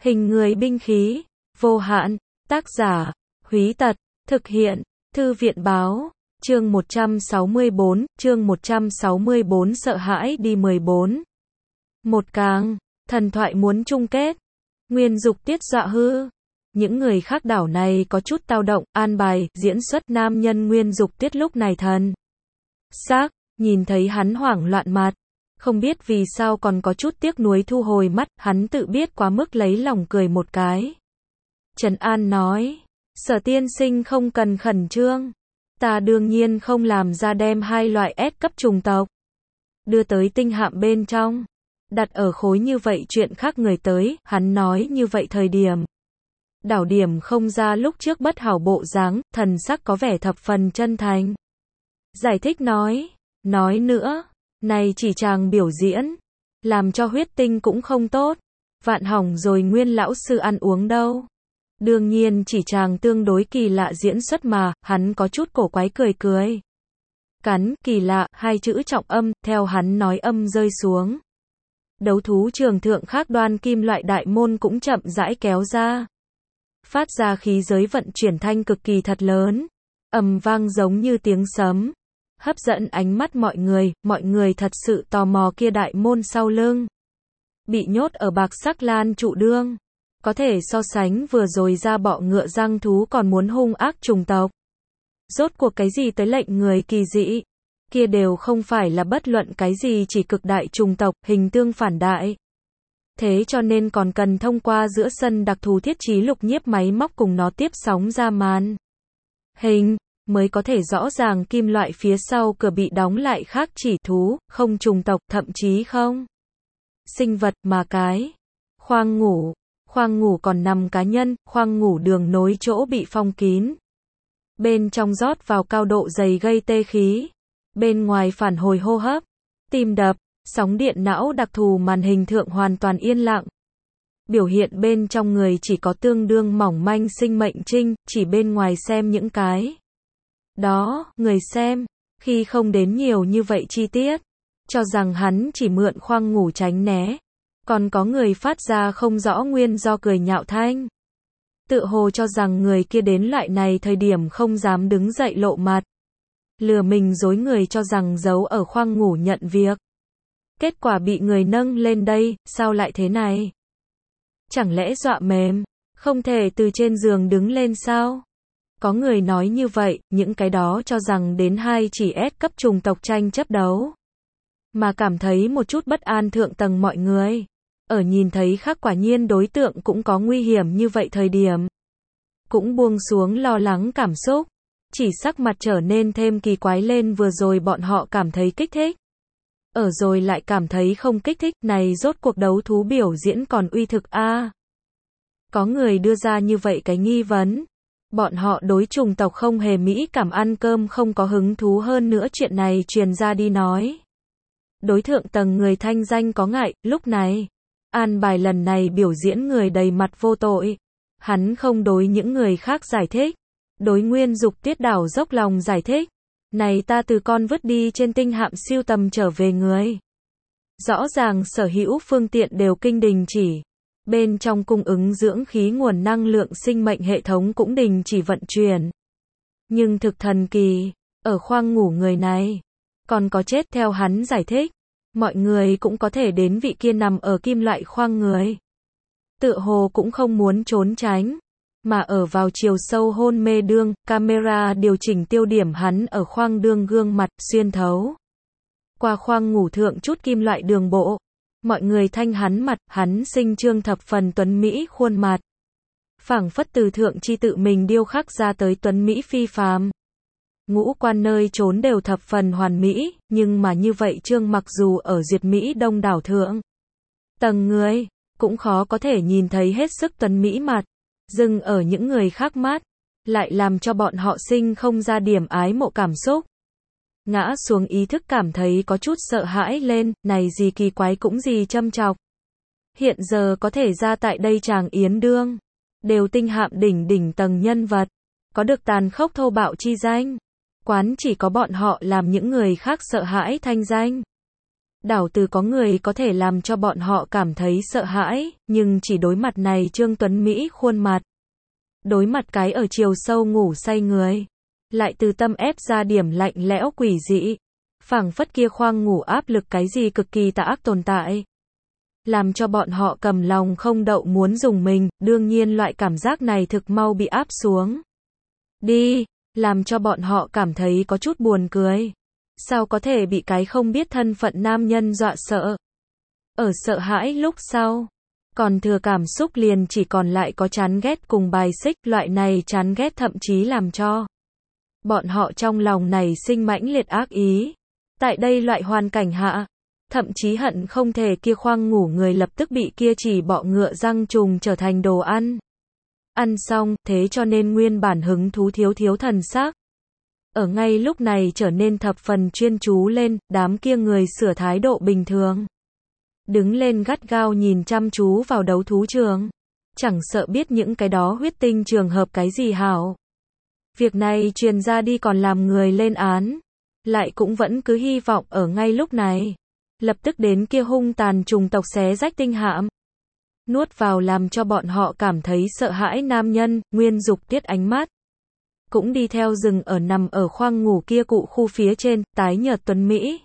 Hình người binh khí, vô hạn, tác giả, Húy Tật, thực hiện, Thư viện báo, chương 164, sợ hãi đi 14. Một càng, thần thoại muốn chung kết, nguyên dục tiết dọa hư. Những người khác đảo này có chút tao động, an bài, diễn xuất nam nhân nguyên dục tiết lúc này thần xác, nhìn thấy hắn hoảng loạn mặt. Không biết vì sao còn có chút tiếc nuối thu hồi mắt, hắn tự biết quá mức lấy lòng cười một cái. Trần An nói, Sở tiên sinh không cần khẩn trương. Ta đương nhiên không làm ra đem hai loại S cấp trùng tộc đưa tới tinh hạm bên trong. Đặt ở khối như vậy chuyện khác người tới, hắn nói như vậy thời điểm. Đảo điểm không ra lúc trước bất hảo bộ dáng, thần sắc có vẻ thập phần chân thành. Giải thích nói nữa, này chỉ chàng biểu diễn, làm cho huyết tinh cũng không tốt. Vạn hỏng rồi nguyên lão sư ăn uống đâu. Đương nhiên chỉ chàng tương đối kỳ lạ diễn xuất mà, hắn có chút cổ quái cười. Cắn, kỳ lạ, hai chữ trọng âm, theo hắn nói âm rơi xuống. Đấu thú trường thượng khác đoan kim loại đại môn cũng chậm rãi kéo ra. Phát ra khí giới vận chuyển thanh cực kỳ thật lớn. Ầm vang giống như tiếng sấm. Hấp dẫn ánh mắt mọi người thật sự tò mò kia đại môn sau lưng. Bị nhốt ở bạc sắc lan trụ đương. Có thể so sánh vừa rồi ra bọ ngựa răng thú còn muốn hung ác trùng tộc. Rốt cuộc cái gì tới lệnh người kỳ dị. Kia đều không phải là bất luận cái gì chỉ cực đại trùng tộc, hình tương phản đại. Thế cho nên còn cần thông qua giữa sân đặc thù thiết trí lục nhiếp máy móc cùng nó tiếp sóng ra màn hình, mới có thể rõ ràng kim loại phía sau cửa bị đóng lại khác chỉ thú, không trùng tộc, thậm chí không sinh vật mà cái khoang ngủ còn nằm cá nhân, khoang ngủ đường nối chỗ bị phong kín. Bên trong rót vào cao độ dày gây tê khí. Bên ngoài phản hồi hô hấp, tim đập, sóng điện não đặc thù màn hình thượng hoàn toàn yên lặng. Biểu hiện bên trong người chỉ có tương đương mỏng manh sinh mệnh trinh, chỉ bên ngoài xem những cái. Đó, người xem, khi không đến nhiều như vậy chi tiết, cho rằng hắn chỉ mượn khoang ngủ tránh né. Còn có người phát ra không rõ nguyên do cười nhạo thanh. Tự hồ cho rằng người kia đến loại này thời điểm không dám đứng dậy lộ mặt. Lừa mình dối người cho rằng giấu ở khoang ngủ nhận việc. Kết quả bị người nâng lên đây, sao lại thế này? Chẳng lẽ dọa mềm, không thể từ trên giường đứng lên sao? Có người nói như vậy, những cái đó cho rằng đến hai chỉ S cấp trùng tộc tranh chấp đấu. Mà cảm thấy một chút bất an thượng tầng mọi người. Ở nhìn thấy khác quả nhiên đối tượng cũng có nguy hiểm như vậy thời điểm. Cũng buông xuống lo lắng cảm xúc. Chỉ sắc mặt trở nên thêm kỳ quái lên vừa rồi bọn họ cảm thấy kích thích. Ở rồi lại cảm thấy không kích thích, này rốt cuộc đấu thú biểu diễn còn uy thực a. Có người đưa ra như vậy cái nghi vấn. Bọn họ đối trùng tộc không hề mỹ cảm ăn cơm không có hứng thú hơn nữa chuyện này truyền ra đi nói. Đối thượng tầng người thanh danh có ngại, lúc này. An bài lần này biểu diễn người đầy mặt vô tội. Hắn không đối những người khác giải thích. Đối nguyên dục tiết đảo dốc lòng giải thích. Này ta từ con vứt đi trên tinh hạm siêu tầm trở về người. Rõ ràng sở hữu phương tiện đều kinh đình chỉ. Bên trong cung ứng dưỡng khí nguồn năng lượng sinh mệnh hệ thống cũng đình chỉ vận chuyển. Nhưng thực thần kỳ, ở khoang ngủ người này, còn có chết theo hắn giải thích. Mọi người cũng có thể đến vị kia nằm ở kim loại khoang người. Tựa hồ cũng không muốn trốn tránh. Mà ở vào chiều sâu hôn mê đương, camera điều chỉnh tiêu điểm hắn ở khoang đương gương mặt, xuyên thấu. Qua khoang ngủ thượng chút kim loại đường bộ. Mọi người thanh hắn mặt, hắn sinh trương thập phần tuấn Mỹ khuôn mặt. Phảng phất từ thượng chi tự mình điêu khắc ra tới tuấn Mỹ phi phàm. Ngũ quan nơi trốn đều thập phần hoàn mỹ, nhưng mà như vậy trương mặc dù ở duyệt Mỹ đông đảo thượng. Tầng người, cũng khó có thể nhìn thấy hết sức tuấn Mỹ mặt. Dừng ở những người khác mắt, lại làm cho bọn họ sinh không ra điểm ái mộ cảm xúc. Ngã xuống ý thức cảm thấy có chút sợ hãi lên, này gì kỳ quái cũng gì châm chọc. Hiện giờ có thể ra tại đây chàng yến đương. Đều tinh hạm đỉnh tầng nhân vật. Có được tàn khốc thô bạo chi danh. Quán chỉ có bọn họ làm những người khác sợ hãi thanh danh. Đảo từ có người có thể làm cho bọn họ cảm thấy sợ hãi, nhưng chỉ đối mặt này Trương Tuấn Mỹ khuôn mặt. Đối mặt cái ở chiều sâu ngủ say người. Lại từ tâm ép ra điểm lạnh lẽo quỷ dị. Phảng phất kia khoang ngủ áp lực cái gì cực kỳ tà ác tồn tại. Làm cho bọn họ cầm lòng không đậu muốn dùng mình, đương nhiên loại cảm giác này thực mau bị áp xuống. Đi, làm cho bọn họ cảm thấy có chút buồn cười. Sao có thể bị cái không biết thân phận nam nhân dọa sợ? Ở sợ hãi lúc sau, còn thừa cảm xúc liền chỉ còn lại có chán ghét cùng bài xích, loại này chán ghét thậm chí làm cho bọn họ trong lòng này sinh mãnh liệt ác ý. Tại đây loại hoàn cảnh hạ, thậm chí hận không thể kia khoang ngủ người lập tức bị kia chỉ bọ ngựa răng trùng trở thành đồ ăn. Ăn xong, thế cho nên nguyên bản hứng thú thiếu thần sắc. Ở ngay lúc này trở nên thập phần chuyên chú lên, đám kia người sửa thái độ bình thường. Đứng lên gắt gao nhìn chăm chú vào đấu thú trường. Chẳng sợ biết những cái đó huyết tinh trường hợp cái gì hảo. Việc này truyền ra đi còn làm người lên án. Lại cũng vẫn cứ hy vọng ở ngay lúc này. Lập tức đến kia hung tàn trùng tộc xé rách tinh hạm. Nuốt vào làm cho bọn họ cảm thấy sợ hãi nam nhân, Nguyên Dục Tiết ánh mắt. Cũng đi theo rừng ở nằm ở khoang ngủ kia cụ khu phía trên, tái nhợt tuấn Mỹ.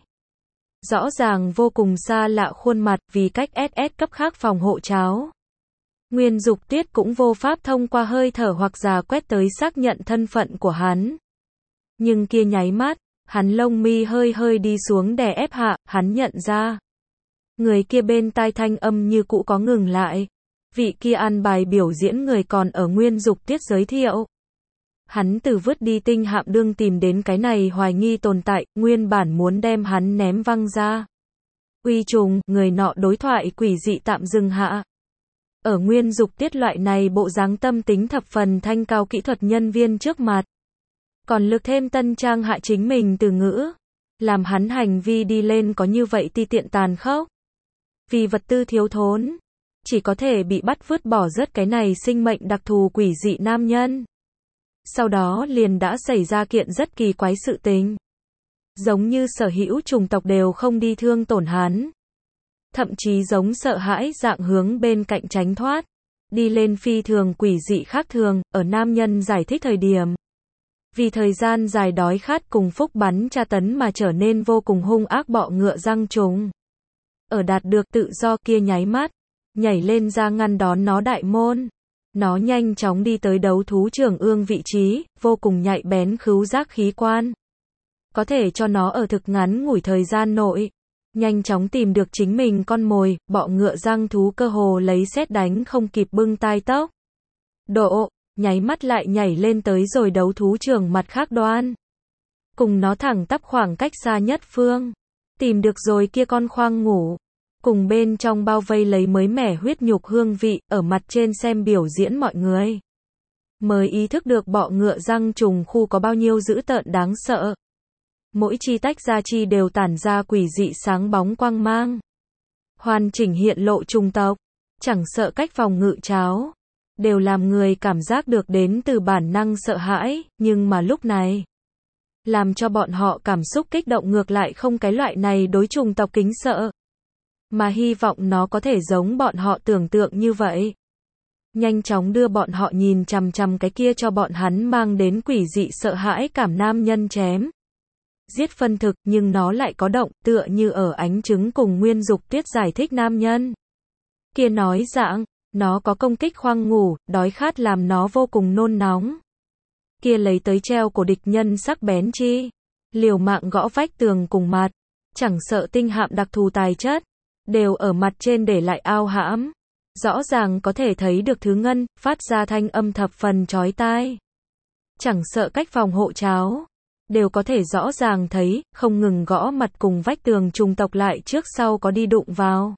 Rõ ràng vô cùng xa lạ khuôn mặt vì cách SS cấp khác phòng hộ cháo. Nguyên Dục Tiết cũng vô pháp thông qua hơi thở hoặc già quét tới xác nhận thân phận của hắn. Nhưng kia nháy mắt, hắn lông mi hơi đi xuống đè ép hạ, hắn nhận ra. Người kia bên tai thanh âm như cũ có ngừng lại. Vị kia an bài biểu diễn người còn ở Nguyên Dục Tiết giới thiệu. Hắn từ vứt đi tinh hạm đương tìm đến cái này hoài nghi tồn tại, nguyên bản muốn đem hắn ném văng ra. Uy trùng, người nọ đối thoại quỷ dị tạm dừng hạ. Ở Nguyên Dục Tiết loại này bộ dáng tâm tính thập phần thanh cao kỹ thuật nhân viên trước mặt. Còn lực thêm tân trang hạ chính mình từ ngữ. Làm hắn hành vi đi lên có như vậy ti tiện tàn khốc. Vì vật tư thiếu thốn. Chỉ có thể bị bắt vứt bỏ rớt cái này sinh mệnh đặc thù quỷ dị nam nhân. Sau đó liền đã xảy ra kiện rất kỳ quái sự tình. Giống như sở hữu chủng tộc đều không đi thương tổn hắn. Thậm chí giống sợ hãi dạng hướng bên cạnh tránh thoát. Đi lên phi thường quỷ dị khác thường, ở nam nhân giải thích thời điểm. Vì thời gian dài đói khát cùng phúc bắn tra tấn mà trở nên vô cùng hung ác bọ ngựa răng trùng. Ở đạt được tự do kia nháy mắt, nhảy lên ra ngăn đón nó đại môn. Nó nhanh chóng đi tới đấu thú trường ương vị trí, vô cùng nhạy bén khứu giác khí quan. Có thể cho nó ở thực ngắn ngủi thời gian nội. Nhanh chóng tìm được chính mình con mồi, bọ ngựa răng thú cơ hồ lấy sét đánh không kịp bưng tai tốc. Độ, nháy mắt lại nhảy lên tới rồi đấu thú trường mặt khác đoan. Cùng nó thẳng tắp khoảng cách xa nhất phương. Tìm được rồi kia con khoang ngủ. Cùng bên trong bao vây lấy mới mẻ huyết nhục hương vị, ở mặt trên xem biểu diễn mọi người. Mới ý thức được bọ ngựa răng trùng khu có bao nhiêu dữ tợn đáng sợ. Mỗi chi tách ra chi đều tản ra quỷ dị sáng bóng quang mang. Hoàn chỉnh hiện lộ trùng tộc, chẳng sợ cách phòng ngự cháo. Đều làm người cảm giác được đến từ bản năng sợ hãi, nhưng mà lúc này. Làm cho bọn họ cảm xúc kích động ngược lại không cái loại này đối trùng tộc kính sợ. Mà hy vọng nó có thể giống bọn họ tưởng tượng như vậy. Nhanh chóng đưa bọn họ nhìn chằm chằm cái kia cho bọn hắn mang đến quỷ dị sợ hãi cảm nam nhân chém. Giết phân thực nhưng nó lại có động tựa như ở ánh trứng cùng Nguyên Dục Tiết giải thích nam nhân. Kia nói dạng, nó có công kích khoang ngủ, đói khát làm nó vô cùng nôn nóng. Kia lấy tới treo của địch nhân sắc bén chi. Liều mạng gõ vách tường cùng mặt. Chẳng sợ tinh hạm đặc thù tài chất. Đều ở mặt trên để lại ao hãm. Rõ ràng có thể thấy được thứ ngân, phát ra thanh âm thập phần chói tai. Chẳng sợ cách phòng hộ cháo. Đều có thể rõ ràng thấy, không ngừng gõ mặt cùng vách tường trùng tộc lại trước sau có đi đụng vào.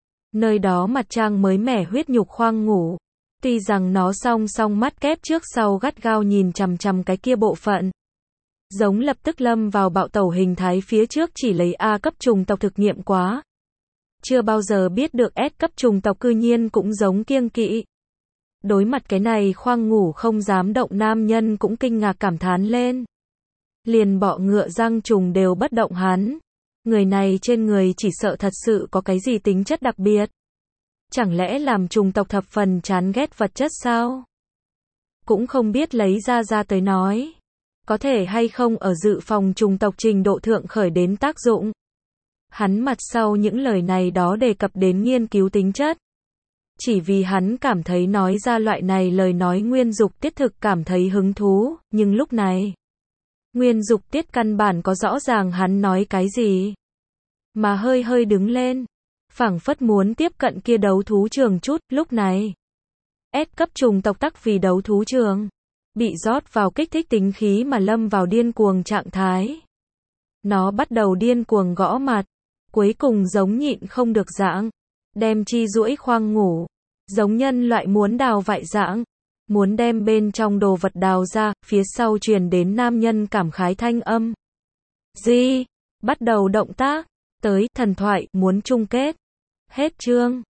Nơi đó mặt trang mới mẻ huyết nhục khoang ngủ. Tuy rằng nó song song mắt kép trước sau gắt gao nhìn chằm chằm cái kia bộ phận. Giống lập tức lâm vào bạo tẩu hình thái phía trước chỉ lấy A cấp trùng tộc thực nghiệm quá. Chưa bao giờ biết được S cấp trùng tộc cư nhiên cũng giống kiêng kỵ. Đối mặt cái này khoang ngủ không dám động nam nhân cũng kinh ngạc cảm thán lên. Liền bọ ngựa răng trùng đều bất động hắn. Người này trên người chỉ sợ thật sự có cái gì tính chất đặc biệt. Chẳng lẽ làm trùng tộc thập phần chán ghét vật chất sao? Cũng không biết lấy ra tới nói. Có thể hay không ở dự phòng trùng tộc trình độ thượng khởi đến tác dụng. Hắn mặt sau những lời này đó đề cập đến nghiên cứu tính chất. Chỉ vì hắn cảm thấy nói ra loại này lời nói Nguyên Dục Tiết thực cảm thấy hứng thú, nhưng lúc này, Nguyên Dục Tiết căn bản có rõ ràng hắn nói cái gì. Mà hơi đứng lên, phảng phất muốn tiếp cận kia đấu thú trường chút, lúc này. S cấp trùng tộc tắc vì đấu thú trường. Bị rót vào kích thích tính khí mà lâm vào điên cuồng trạng thái. Nó bắt đầu điên cuồng gõ mặt. Cuối cùng giống nhịn không được dạng. Đem chi duỗi khoang ngủ. Giống nhân loại muốn đào vại dạng. Muốn đem bên trong đồ vật đào ra, phía sau truyền đến nam nhân cảm khái thanh âm. Gì? Bắt đầu động tác. Tới, thần thoại, muốn chung kết. Hết chương.